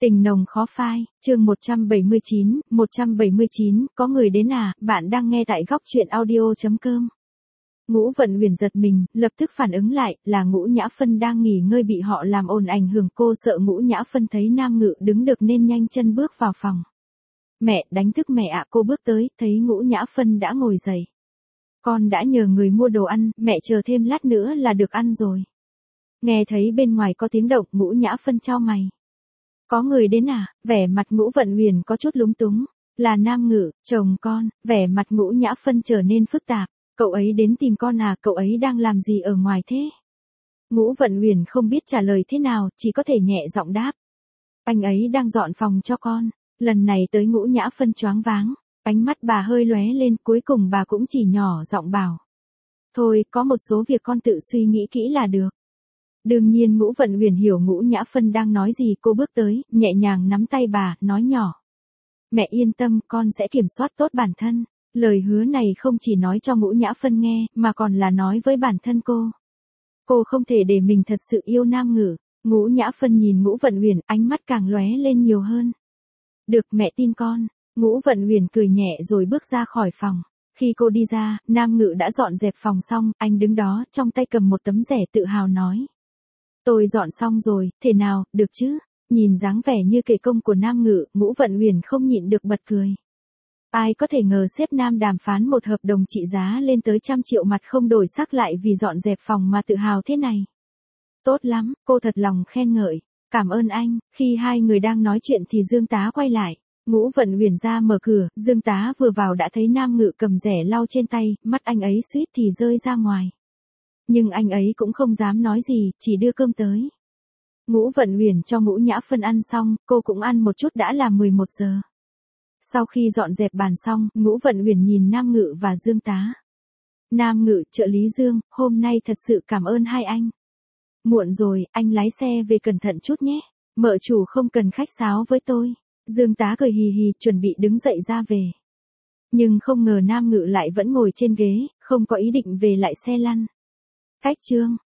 Tình nồng khó phai, chương 179, có người đến à, bạn đang nghe tại góc truyện audio.com. Ngũ Vận Huyền giật mình, lập tức phản ứng lại, là Ngũ Nhã Phân đang nghỉ ngơi bị họ làm ồn ảnh hưởng. Cô sợ Ngũ Nhã Phân thấy Nam Ngự đứng được nên nhanh chân bước vào phòng. Mẹ, đánh thức mẹ ạ. Cô bước tới, thấy Ngũ Nhã Phân đã ngồi dậy. Con đã nhờ người mua đồ ăn, mẹ chờ thêm lát nữa là được ăn rồi. Nghe thấy bên ngoài có tiếng động, Ngũ Nhã Phân chau mày. Có người đến à? Vẻ mặt Ngũ Vận Huyền có chút lúng túng. Là Nam Ngự, chồng con. Vẻ mặt Ngũ Nhã Phân trở nên phức tạp. Cậu ấy đến tìm con à? Cậu ấy đang làm gì ở ngoài thế? Ngũ Vận Huyền không biết trả lời thế nào, chỉ có thể nhẹ giọng đáp. Anh ấy đang dọn phòng cho con. Lần này tới Ngũ Nhã Phân choáng váng. Ánh mắt bà hơi lóe lên, cuối cùng bà cũng chỉ nhỏ giọng bảo. Thôi, có một số việc con tự suy nghĩ kỹ là được. Đương nhiên Ngũ Vận Huyền hiểu Ngũ Nhã Phân đang nói gì. Cô bước tới, nhẹ nhàng nắm tay bà, nói nhỏ. Mẹ yên tâm, con sẽ kiểm soát tốt bản thân. Lời hứa này không chỉ nói cho Ngũ Nhã Phân nghe, mà còn là nói với bản thân cô. Cô không thể để mình thật sự yêu Nam Ngự. Ngũ Nhã Phân nhìn Ngũ Vận Huyền, ánh mắt càng lóe lên nhiều hơn. Được, mẹ tin con. Ngũ Vận Huyền cười nhẹ rồi bước ra khỏi phòng. Khi cô đi ra, Nam Ngự đã dọn dẹp phòng xong, anh đứng đó, trong tay cầm một tấm rẻ tự hào nói. Tôi dọn xong rồi, thế nào, được chứ? Nhìn dáng vẻ như kể công của Nam Ngự, Ngũ Vận Huyền không nhịn được bật cười. Ai có thể ngờ sếp Nam đàm phán một hợp đồng trị giá lên tới 100 triệu mặt không đổi sắc lại vì dọn dẹp phòng mà tự hào thế này. Tốt lắm, cô thật lòng khen ngợi. Cảm ơn anh. Khi hai người đang nói chuyện thì Dương Tá quay lại. Ngũ Vận Huyền ra mở cửa, Dương Tá vừa vào đã thấy Nam Ngự cầm rẻ lau trên tay, mắt anh ấy suýt thì rơi ra ngoài. Nhưng anh ấy cũng không dám nói gì, chỉ đưa cơm tới. Ngũ Vận Huyền cho Ngũ Nhã Phân ăn xong, cô cũng ăn một chút đã là 11 giờ. Sau khi dọn dẹp bàn xong, Ngũ Vận Huyền nhìn Nam Ngự và Dương Tá. Nam Ngự, trợ lý Dương, hôm nay thật sự cảm ơn hai anh. Muộn rồi, anh lái xe về cẩn thận chút nhé. Mợ chủ không cần khách sáo với tôi. Dương Tá cười hì hì, chuẩn bị đứng dậy ra về. Nhưng không ngờ Nam Ngự lại vẫn ngồi trên ghế, không có ý định về lại xe lăn. Cách chương.